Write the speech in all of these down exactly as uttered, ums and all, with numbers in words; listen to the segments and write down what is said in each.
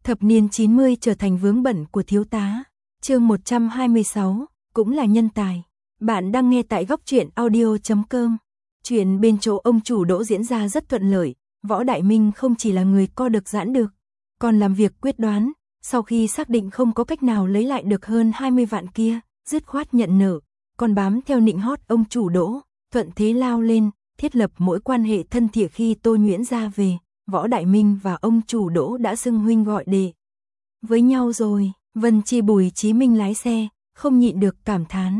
Thập niên chín mươi trở thành vướng bận của thiếu tá. Chương một trăm hai mươi sáu, cũng là nhân tài. Bạn đang nghe tại góc truyện audio chấm com. Chuyện bên chỗ ông chủ Đỗ diễn ra rất thuận lợi, Võ Đại Minh không chỉ là người co được giãn được, còn làm việc quyết đoán, sau khi xác định không có cách nào lấy lại được hơn hai mươi vạn kia, dứt khoát nhận nợ, còn bám theo nịnh hót ông chủ Đỗ, thuận thế lao lên, thiết lập mỗi quan hệ thân thiện. Khi Tô Nhuyễn ra về, Võ Đại Minh và ông chủ Đỗ đã xưng huynh gọi đệ với nhau rồi. Vân Chi Bùi Chí Minh lái xe, không nhịn được cảm thán.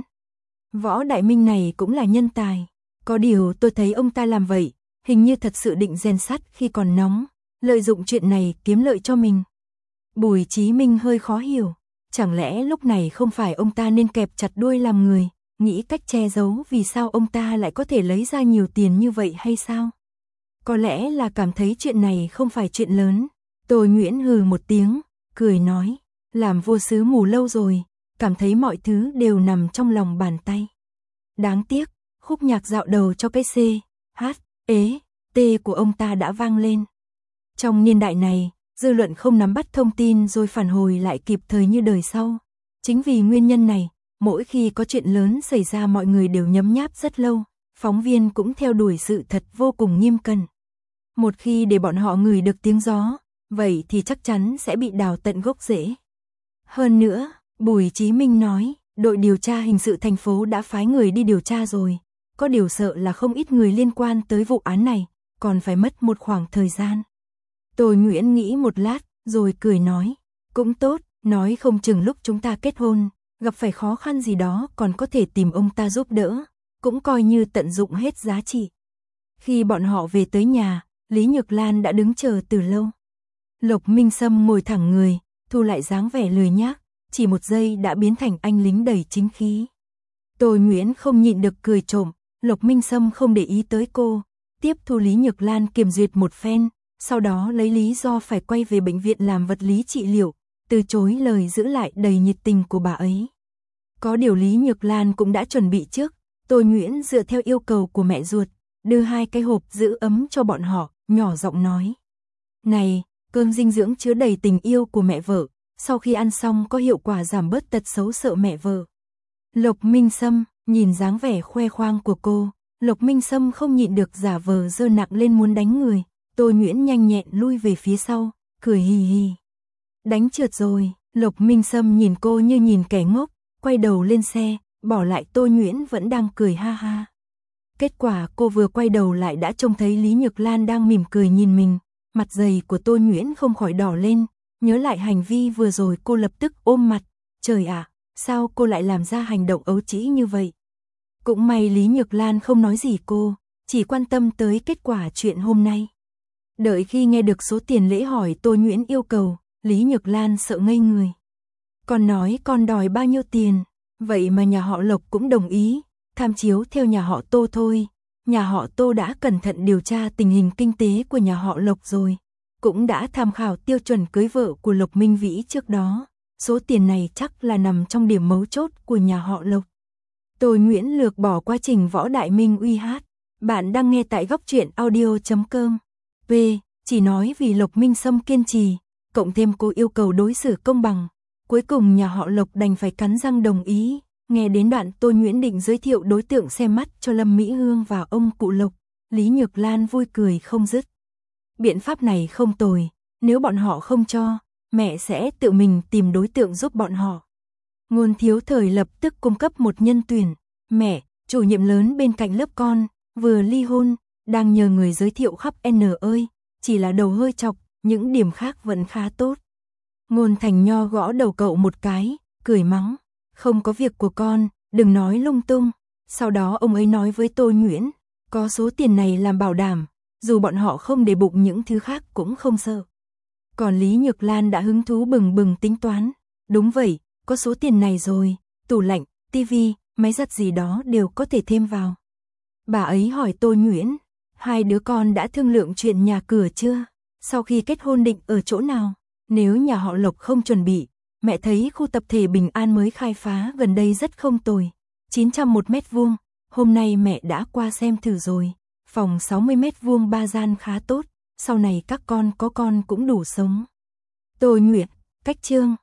Võ Đại Minh này cũng là nhân tài. Có điều tôi thấy ông ta làm vậy, hình như thật sự định rèn sắt khi còn nóng, lợi dụng chuyện này kiếm lợi cho mình. Bùi Chí Minh hơi khó hiểu, chẳng lẽ lúc này không phải ông ta nên kẹp chặt đuôi làm người, nghĩ cách che giấu vì sao ông ta lại có thể lấy ra nhiều tiền như vậy hay sao? Có lẽ là cảm thấy chuyện này không phải chuyện lớn. Tô Nhuyễn hừ một tiếng, cười nói, làm vua sứ mù lâu rồi, cảm thấy mọi thứ đều nằm trong lòng bàn tay. Đáng tiếc, khúc nhạc dạo đầu cho cái C, H, ế, T của ông ta đã vang lên. Trong niên đại này, dư luận không nắm bắt thông tin rồi phản hồi lại kịp thời như đời sau. Chính vì nguyên nhân này, mỗi khi có chuyện lớn xảy ra mọi người đều nhấm nháp rất lâu, phóng viên cũng theo đuổi sự thật vô cùng nghiêm cẩn. Một khi để bọn họ ngửi được tiếng gió, vậy thì chắc chắn sẽ bị đào tận gốc rễ. Hơn nữa, Bùi Chí Minh nói, đội điều tra hình sự thành phố đã phái người đi điều tra rồi, có điều sợ là không ít người liên quan tới vụ án này, còn phải mất một khoảng thời gian. Tô Nhuyễn nghĩ một lát, rồi cười nói, cũng tốt, nói không chừng lúc chúng ta kết hôn, gặp phải khó khăn gì đó còn có thể tìm ông ta giúp đỡ, cũng coi như tận dụng hết giá trị. Khi bọn họ về tới nhà, Lý Nhược Lan đã đứng chờ từ lâu. Lộc Minh Sâm ngồi thẳng người, thu lại dáng vẻ lười nhác, chỉ một giây đã biến thành anh lính đầy chính khí. Tô Nhuyễn không nhịn được cười trộm, Lộc Minh Sâm không để ý tới cô, tiếp thu Lý Nhược Lan kiểm duyệt một phen, sau đó lấy lý do phải quay về bệnh viện làm vật lý trị liệu, từ chối lời giữ lại đầy nhiệt tình của bà ấy. Có điều Lý Nhược Lan cũng đã chuẩn bị trước, Tô Nhuyễn dựa theo yêu cầu của mẹ ruột, đưa hai cái hộp giữ ấm cho bọn họ, nhỏ giọng nói. Này, cơm dinh dưỡng chứa đầy tình yêu của mẹ vợ, sau khi ăn xong có hiệu quả giảm bớt tật xấu sợ mẹ vợ. Lộc Minh Sâm, nhìn dáng vẻ khoe khoang của cô, Lộc Minh Sâm không nhịn được giả vờ giơ nặng lên muốn đánh người, Tô Nhuyễn nhanh nhẹn lui về phía sau, cười hì hì. Đánh trượt rồi, Lộc Minh Sâm nhìn cô như nhìn kẻ ngốc, quay đầu lên xe, bỏ lại Tô Nhuyễn vẫn đang cười ha ha. Kết quả cô vừa quay đầu lại đã trông thấy Lý Nhược Lan đang mỉm cười nhìn mình, mặt dày của Tô Nhuyễn không khỏi đỏ lên, nhớ lại hành vi vừa rồi cô lập tức ôm mặt, trời ạ, sao cô lại làm ra hành động ấu trĩ như vậy. Cũng may Lý Nhược Lan không nói gì cô, chỉ quan tâm tới kết quả chuyện hôm nay. Đợi khi nghe được số tiền lễ hỏi Tô Nhuyễn yêu cầu, Lý Nhược Lan sợ ngây người. Con nói con đòi bao nhiêu tiền, vậy mà nhà họ Lộc cũng đồng ý, tham chiếu theo nhà họ Tô thôi. Nhà họ Tô đã cẩn thận điều tra tình hình kinh tế của nhà họ Lộc rồi, cũng đã tham khảo tiêu chuẩn cưới vợ của Lộc Minh Vĩ trước đó, số tiền này chắc là nằm trong điểm mấu chốt của nhà họ Lộc. Tô Nhuyễn lược bỏ quá trình Võ Đại Minh uy hát, bạn đang nghe tại góc truyện audio chấm com. P, chỉ nói vì Lộc Minh Sâm kiên trì, cộng thêm cô yêu cầu đối xử công bằng, cuối cùng nhà họ Lộc đành phải cắn răng đồng ý. Nghe đến đoạn Tô Nhuyễn định giới thiệu đối tượng xem mắt cho Lâm Mỹ Hương và ông cụ Lộc, Lý Nhược Lan vui cười không dứt. Biện pháp này không tồi, nếu bọn họ không cho, mẹ sẽ tự mình tìm đối tượng giúp bọn họ. Ngôn Thiếu Thời lập tức cung cấp một nhân tuyển, mẹ, chủ nhiệm lớn bên cạnh lớp con, vừa ly hôn, đang nhờ người giới thiệu khắp N ơi, chỉ là đầu hơi chọc, những điểm khác vẫn khá tốt. Ngôn Thành Nho gõ đầu cậu một cái, cười mắng. Không có việc của con, đừng nói lung tung. Sau đó ông ấy nói với Tô Nhuyễn, có số tiền này làm bảo đảm, dù bọn họ không để bụng những thứ khác cũng không sợ. Còn Lý Nhược Lan đã hứng thú bừng bừng tính toán, đúng vậy, có số tiền này rồi, tủ lạnh, tivi, máy giặt gì đó đều có thể thêm vào. Bà ấy hỏi Tô Nhuyễn, hai đứa con đã thương lượng chuyện nhà cửa chưa? Sau khi kết hôn định ở chỗ nào? Nếu nhà họ Lộc không chuẩn bị, mẹ thấy khu tập thể Bình An mới khai phá gần đây rất không tồi, chín trăm một mét vuông, hôm nay mẹ đã qua xem thử rồi, phòng sáu mươi mét vuông ba gian khá tốt, sau này các con có con cũng đủ sống. Tôi Nguyệt, cách chương.